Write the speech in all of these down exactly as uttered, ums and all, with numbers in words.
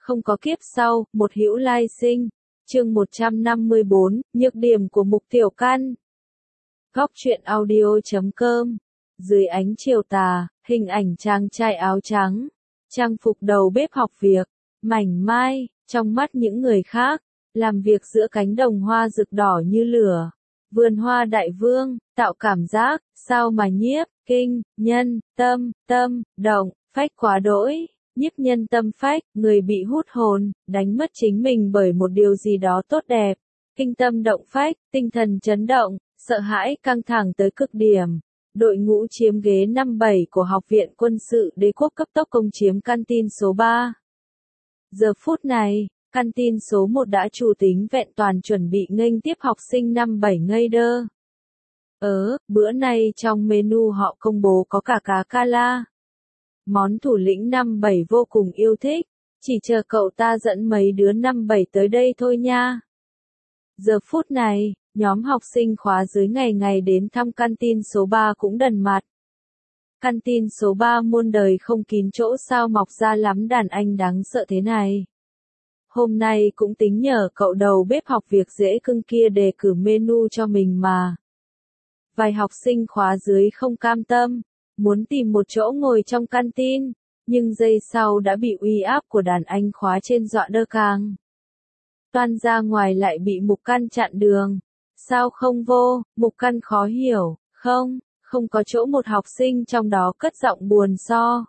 không có kiếp sau, một hữu lai sinh. Chương một trăm năm mươi bốn, nhược điểm của Mục Tiểu Căn. Góc truyện audio chấm com. Dưới ánh chiều tà, hình ảnh chàng trai áo trắng, trang phục đầu bếp học việc, mảnh mai, trong mắt những người khác, làm việc giữa cánh đồng hoa rực đỏ như lửa. Vườn hoa đại vương, tạo cảm giác, sao mà nhiếp, kinh, nhân, tâm, tâm, động, phách quá đỗi. Nhiếp nhân tâm phách, người bị hút hồn, đánh mất chính mình bởi một điều gì đó tốt đẹp. Kinh tâm động phách, tinh thần chấn động, sợ hãi căng thẳng tới cực điểm. Đội ngũ chiếm ghế năm bảy của Học viện Quân sự Đế quốc cấp tốc công chiếm căn tin số ba. Giờ phút này, căn tin số một đã chủ tính vẹn toàn chuẩn bị nghênh tiếp học sinh năm bảy ngây đơ. Ớ, bữa nay trong menu họ công bố có cả cá cala. Món thủ lĩnh năm bảy vô cùng yêu thích, chỉ chờ cậu ta dẫn mấy đứa năm bảy tới đây thôi nha. Giờ phút này, nhóm học sinh khóa dưới ngày ngày đến thăm căn tin số ba cũng đần mặt. Căn tin số ba muôn đời không kín chỗ sao mọc ra lắm đàn anh đáng sợ thế này. Hôm nay cũng tính nhờ cậu đầu bếp học việc dễ cưng kia đề cử menu cho mình mà. Vài học sinh khóa dưới không cam tâm, muốn tìm một chỗ ngồi trong căn tin, nhưng giây sau đã bị uy áp của đàn anh khóa trên dọa đơ càng. Toan ra ngoài lại bị Mục Căn chặn đường. Sao không vô? Mục Căn khó hiểu. Không, không có chỗ. Một học sinh trong đó cất giọng buồn so.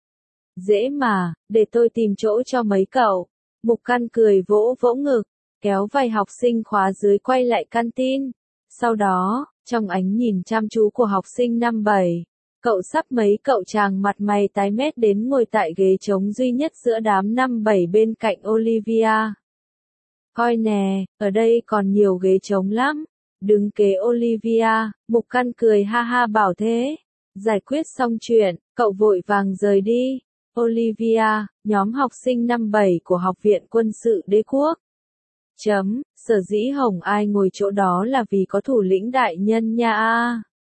Dễ mà, để tôi tìm chỗ cho mấy cậu. Mục Căn cười vỗ vỗ ngực, kéo vài học sinh khóa dưới quay lại căn tin. Sau đó, trong ánh nhìn chăm chú của học sinh năm bảy, cậu sắp mấy cậu chàng mặt mày tái mét đến ngồi tại ghế trống duy nhất giữa đám năm bảy bên cạnh Olivia. Coi nè, ở đây còn nhiều ghế trống lắm. Đứng kế Olivia, Mục Căn cười ha ha bảo thế. Giải quyết xong chuyện, cậu vội vàng rời đi. Olivia, nhóm học sinh năm bảy của Học viện Quân sự Đế quốc. Chấm, sở dĩ Hồng Ai ngồi chỗ đó là vì có thủ lĩnh đại nhân nha a.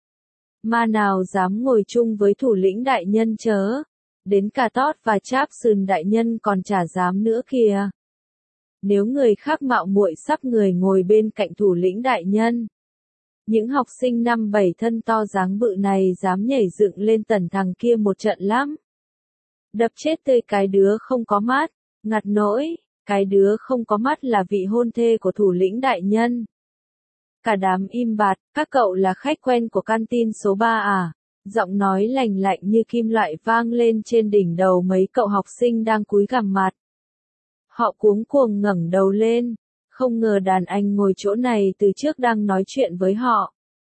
Ma nào dám ngồi chung với thủ lĩnh đại nhân chớ. Đến cả Tót và Cháp Sườn đại nhân còn chả dám nữa kìa. Nếu người khác mạo muội sắp người ngồi bên cạnh thủ lĩnh đại nhân. Những học sinh năm bảy thân to dáng bự này dám nhảy dựng lên tần thằng kia một trận lắm. Đập chết tươi cái đứa không có mắt, ngặt nỗi, cái đứa không có mắt là vị hôn thê của thủ lĩnh đại nhân. Cả đám im bặt, các cậu là khách quen của căn tin số ba à? Giọng nói lành lạnh như kim loại vang lên trên đỉnh đầu mấy cậu học sinh đang cúi gằm mặt. Họ cuống cuồng ngẩng đầu lên, không ngờ đàn anh ngồi chỗ này từ trước đang nói chuyện với họ.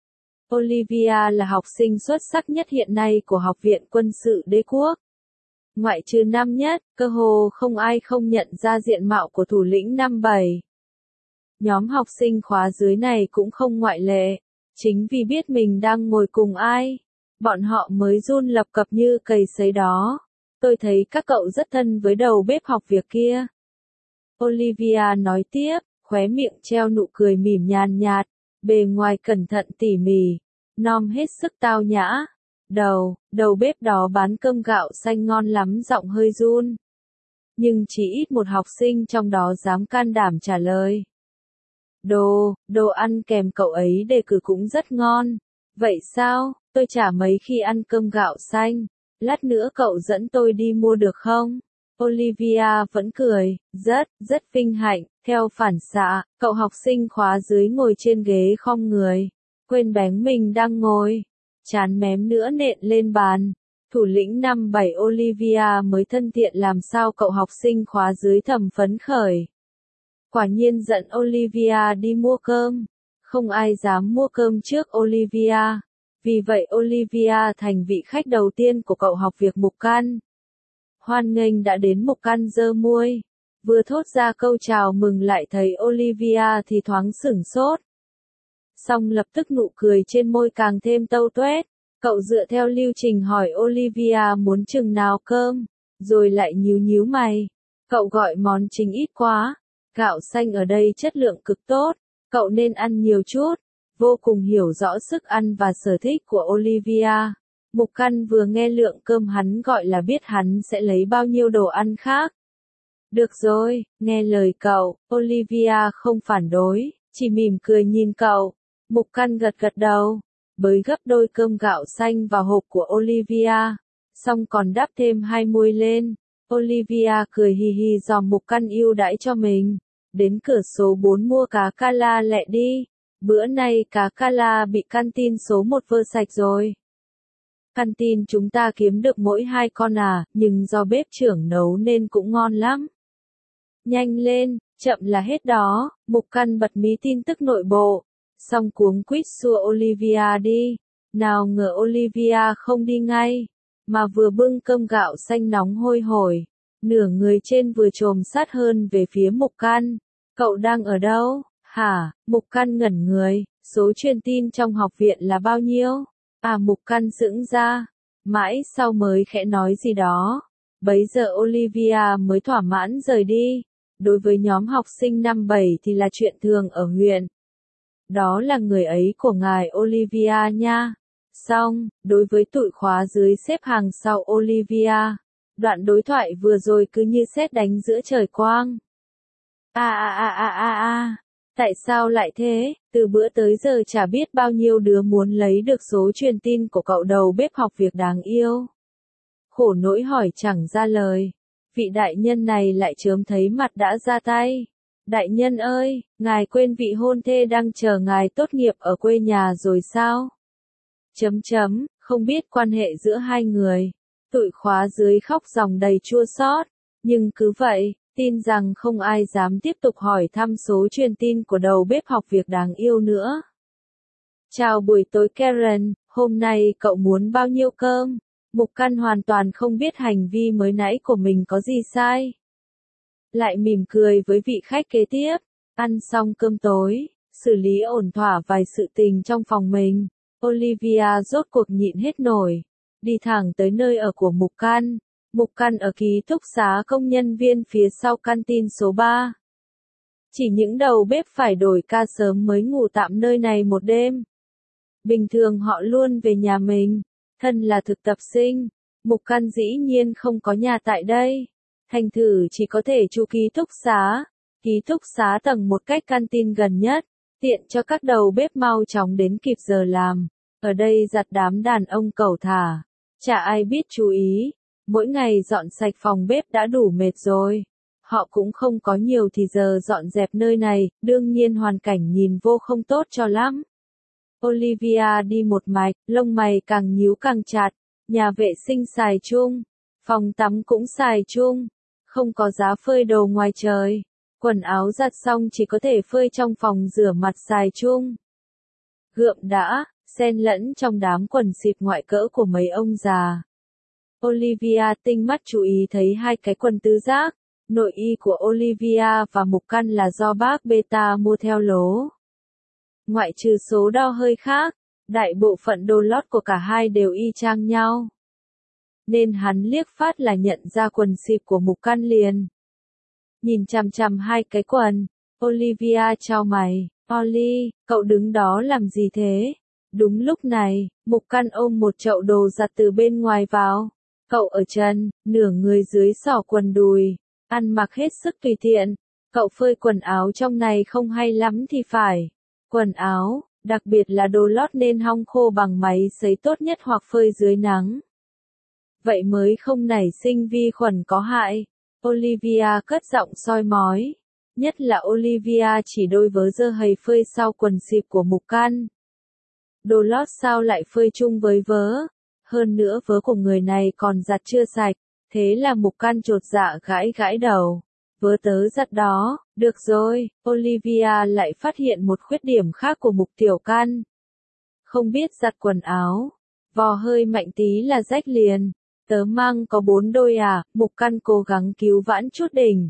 Olivia là học sinh xuất sắc nhất hiện nay của Học viện Quân sự Đế quốc. Ngoại trừ năm nhất, cơ hồ không ai không nhận ra diện mạo của thủ lĩnh năm bảy. Nhóm học sinh khóa dưới này cũng không ngoại lệ. Chính vì biết mình đang ngồi cùng ai, bọn họ mới run lập cập như cầy sấy đó. Tôi thấy các cậu rất thân với đầu bếp học việc kia. Olivia nói tiếp, khóe miệng treo nụ cười mỉm nhàn nhạt, bề ngoài cẩn thận tỉ mỉ, nom hết sức tao nhã. Đầu, đầu bếp đó bán cơm gạo xanh ngon lắm, giọng hơi run. Nhưng chỉ ít một học sinh trong đó dám can đảm trả lời. Đồ, đồ ăn kèm cậu ấy đề cử cũng rất ngon. Vậy sao, tôi chả mấy khi ăn cơm gạo xanh. Lát nữa cậu dẫn tôi đi mua được không? Olivia vẫn cười, rất, rất vinh hạnh. Theo phản xạ, cậu học sinh khóa dưới ngồi trên ghế khom người, quên bén mình đang ngồi. Chán mém nữa nện lên bàn. Thủ lĩnh năm bảy Olivia mới thân thiện làm sao cậu học sinh khóa dưới thầm phấn khởi. Quả nhiên dẫn Olivia đi mua cơm. Không ai dám mua cơm trước Olivia. Vì vậy Olivia thành vị khách đầu tiên của cậu học việc Mục Căn. Hoan nghênh đã đến. Mục Căn giơ muôi. Vừa thốt ra câu chào mừng lại thấy Olivia thì thoáng sửng sốt. Xong lập tức nụ cười trên môi càng thêm tâu tuét. Cậu dựa theo lưu trình hỏi Olivia muốn chừng nào cơm, rồi lại nhíu nhíu mày. Cậu gọi món chính ít quá. Gạo xanh ở đây chất lượng cực tốt, cậu nên ăn nhiều chút. Vô cùng hiểu rõ sức ăn và sở thích của Olivia. Mục Căn vừa nghe lượng cơm hắn gọi là biết hắn sẽ lấy bao nhiêu đồ ăn khác. Được rồi, nghe lời cậu, Olivia không phản đối, chỉ mỉm cười nhìn cậu. Mục Căn gật gật đầu, bới gấp đôi cơm gạo xanh vào hộp của Olivia, xong còn đắp thêm hai muôi lên. Olivia cười hì hì dò Mục Căn ưu đãi cho mình. Đến cửa số bốn mua cá cala lẹ đi. Bữa nay cá cala bị canteen số một vơ sạch rồi. Canteen chúng ta kiếm được mỗi hai con à, nhưng do bếp trưởng nấu nên cũng ngon lắm. Nhanh lên, chậm là hết đó. Mục Căn bật mí tin tức nội bộ. Xong cuống quýt xua Olivia đi. Nào ngờ Olivia không đi ngay, mà vừa bưng cơm gạo xanh nóng hôi hổi. Nửa người trên vừa chồm sát hơn về phía Mục Căn. Cậu đang ở đâu? Hả? Mục Căn ngẩn người. Số truyền tin trong học viện là bao nhiêu? À, Mục Căn sững ra. Mãi sau mới khẽ nói gì đó. Bấy giờ Olivia mới thỏa mãn rời đi. Đối với nhóm học sinh năm bảy thì là chuyện thường ở huyện. Đó là người ấy của ngài Olivia nha. Xong, đối với tụi khóa dưới xếp hàng sau Olivia, đoạn đối thoại vừa rồi cứ như sét đánh giữa trời quang. A a a a a a, tại sao lại thế? Từ bữa tới giờ chả biết bao nhiêu đứa muốn lấy được số truyền tin của cậu đầu bếp học việc đáng yêu. Khổ nỗi hỏi chẳng ra lời. Vị đại nhân này lại chớm thấy mặt đã ra tay. Đại nhân ơi, ngài quên vị hôn thê đang chờ ngài tốt nghiệp ở quê nhà rồi sao? Chấm chấm, không biết quan hệ giữa hai người. Tụi khóa dưới khóc ròng đầy chua xót, nhưng cứ vậy, tin rằng không ai dám tiếp tục hỏi thăm số truyền tin của đầu bếp học việc đáng yêu nữa. Chào buổi tối Karen, hôm nay cậu muốn bao nhiêu cơm? Mục Căn hoàn toàn không biết hành vi mới nãy của mình có gì sai. Lại mỉm cười với vị khách kế tiếp. Ăn xong cơm tối, xử lý ổn thỏa vài sự tình trong phòng mình, Olivia rốt cuộc nhịn hết nổi, đi thẳng tới nơi ở của Mục Căn. Mục Căn ở ký túc xá công nhân viên phía sau canteen số ba. Chỉ những đầu bếp phải đổi ca sớm mới ngủ tạm nơi này một đêm. Bình thường họ luôn về nhà mình. Thân là thực tập sinh, Mục Căn dĩ nhiên không có nhà tại đây. Thành thử chỉ có thể trụ ký túc xá. Ký túc xá tầng một cách canteen gần nhất, tiện cho các đầu bếp mau chóng đến kịp giờ làm. Ở đây giặt đám đàn ông cẩu thả, chả ai biết chú ý. Mỗi ngày dọn sạch phòng bếp đã đủ mệt rồi. Họ cũng không có nhiều thì giờ dọn dẹp nơi này, đương nhiên hoàn cảnh nhìn vô không tốt cho lắm. Olivia đi một mạch, lông mày càng nhíu càng chặt. Nhà vệ sinh xài chung, phòng tắm cũng xài chung, không có giá phơi đồ ngoài trời. Quần áo giặt xong chỉ có thể phơi trong phòng rửa mặt xài chung. Gượm đã, xen lẫn trong đám quần xịp ngoại cỡ của mấy ông già. Olivia tinh mắt chú ý thấy hai cái quần tứ giác. Nội y của Olivia và Mục Căn là do bác Beta mua theo lố. Ngoại trừ số đo hơi khác, đại bộ phận đồ lót của cả hai đều y chang nhau. Nên hắn liếc phát là nhận ra quần xịp của Mục Căn liền. Nhìn chằm chằm hai cái quần, Olivia chau mày. Ollie, cậu đứng đó làm gì thế? Đúng lúc này, Mục Căn ôm một chậu đồ giặt từ bên ngoài vào. Cậu ở chân, nửa người dưới xỏ quần đùi, ăn mặc hết sức tùy tiện. Cậu phơi quần áo trong này không hay lắm thì phải. Quần áo, đặc biệt là đồ lót nên hong khô bằng máy sấy tốt nhất hoặc phơi dưới nắng. Vậy mới không nảy sinh vi khuẩn có hại. Olivia cất giọng soi mói. Nhất là Olivia chỉ đôi vớ dơ hầy phơi sau quần xịp của Mục Căn. Đồ lót sao lại phơi chung với vớ? Hơn nữa vớ của người này còn giặt chưa sạch. Thế là Mục Căn chột dạ gãi gãi đầu. Vớ tớ giặt đó, được rồi. Olivia lại phát hiện một khuyết điểm khác của Mục Tiểu Căn. Không biết giặt quần áo. Vò hơi mạnh tí là rách liền. Tớ mang có bốn đôi à, Mục Căn cố gắng cứu vãn chút đỉnh.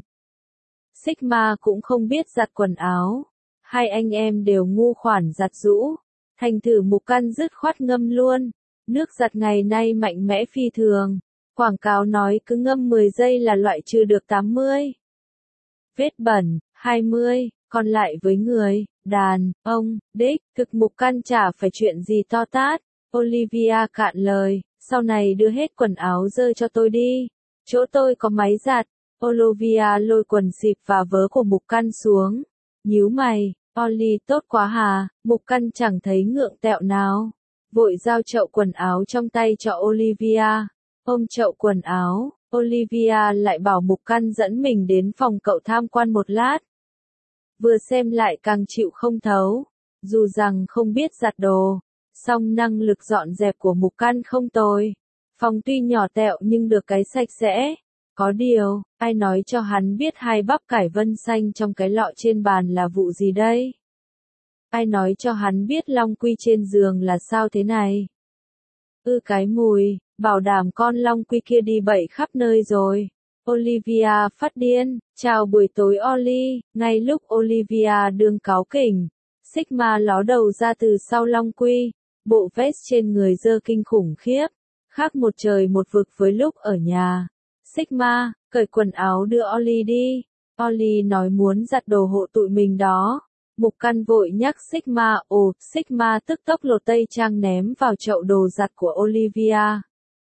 Sigma cũng không biết giặt quần áo. Hai anh em đều ngu khoản giặt rũ. Thành thử Mục Căn dứt khoát ngâm luôn. Nước giặt ngày nay mạnh mẽ phi thường. Quảng cáo nói cứ ngâm mười giây là loại trừ được tám mươi vết bẩn, hai mươi, còn lại với người, đàn, ông, đích, thực Mục Căn chả phải chuyện gì to tát. Olivia cạn lời, sau này đưa hết quần áo dơ cho tôi đi. Chỗ tôi có máy giặt. Olivia lôi quần xịp và vớ của Mục Căn xuống. Nhíu mày, Ollie tốt quá hà, Mục Căn chẳng thấy ngượng tẹo nào. Vội giao chậu quần áo trong tay cho Olivia. Ôm chậu quần áo, Olivia lại bảo Mục Căn dẫn mình đến phòng cậu tham quan một lát. Vừa xem lại càng chịu không thấu. Dù rằng không biết giặt đồ, song năng lực dọn dẹp của Mục Căn không tồi. Phòng tuy nhỏ tẹo nhưng được cái sạch sẽ. Có điều, ai nói cho hắn biết hai bắp cải vân xanh trong cái lọ trên bàn là vụ gì đây? Ai nói cho hắn biết long quy trên giường là sao thế này? Ư cái mùi, bảo đảm con long quy kia đi bậy khắp nơi rồi. Olivia phát điên, chào buổi tối Ollie, ngay lúc Olivia đương cáu kỉnh. Sigma ló đầu ra từ sau long quy, bộ vest trên người dơ kinh khủng khiếp, khác một trời một vực với lúc ở nhà. Sigma, cởi quần áo đưa Ollie đi. Ollie nói muốn giặt đồ hộ tụi mình đó. Mục Căn vội nhắc Sigma, ồ, Sigma tức tốc lột tây trang ném vào chậu đồ giặt của Olivia.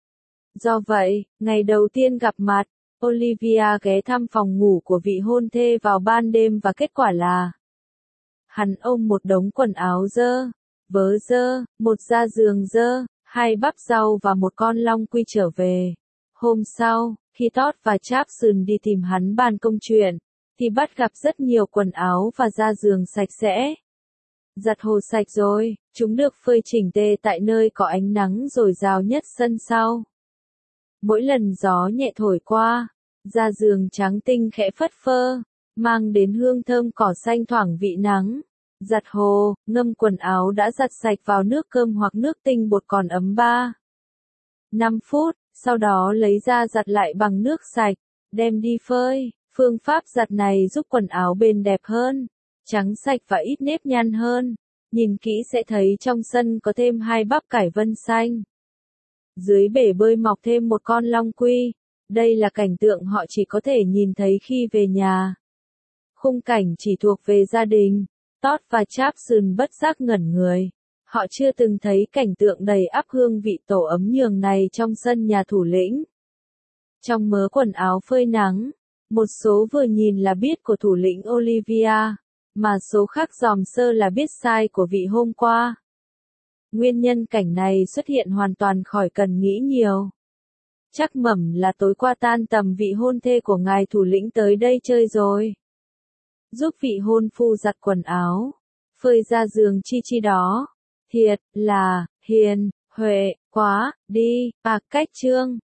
Do vậy, ngày đầu tiên gặp mặt, Olivia ghé thăm phòng ngủ của vị hôn thê vào ban đêm và kết quả là hắn ôm một đống quần áo dơ, vớ dơ, một da giường dơ, hai bắp rau và một con long quy trở về. Hôm sau, khi Todd và Chapson đi tìm hắn bàn công chuyện, thì bắt gặp rất nhiều quần áo và da giường sạch sẽ. Giặt hồ sạch rồi, chúng được phơi chỉnh tề tại nơi có ánh nắng dồi dào nhất sân sau. Mỗi lần gió nhẹ thổi qua, da giường trắng tinh khẽ phất phơ, mang đến hương thơm cỏ xanh thoảng vị nắng. Giặt hồ, ngâm quần áo đã giặt sạch vào nước cơm hoặc nước tinh bột còn ấm ba năm phút, sau đó lấy ra giặt lại bằng nước sạch, đem đi phơi. Phương pháp giặt này giúp quần áo bền đẹp hơn, trắng sạch và ít nếp nhăn hơn. Nhìn kỹ sẽ thấy trong sân có thêm hai bắp cải vân xanh. Dưới bể bơi mọc thêm một con long quy. Đây là cảnh tượng họ chỉ có thể nhìn thấy khi về nhà. Khung cảnh chỉ thuộc về gia đình. Todd và Chapson bất giác ngẩn người. Họ chưa từng thấy cảnh tượng đầy ắp hương vị tổ ấm nhường này trong sân nhà thủ lĩnh. Trong mớ quần áo phơi nắng, một số vừa nhìn là biết của thủ lĩnh Olivia, mà số khác dòm sơ là biết sai của vị hôm qua. Nguyên nhân cảnh này xuất hiện hoàn toàn khỏi cần nghĩ nhiều. Chắc mẩm là tối qua tan tầm vị hôn thê của ngài thủ lĩnh tới đây chơi rồi. Giúp vị hôn phu giặt quần áo, phơi ra giường chi chi đó. Thiệt là, hiền, huệ, quá, đi, à cách chương.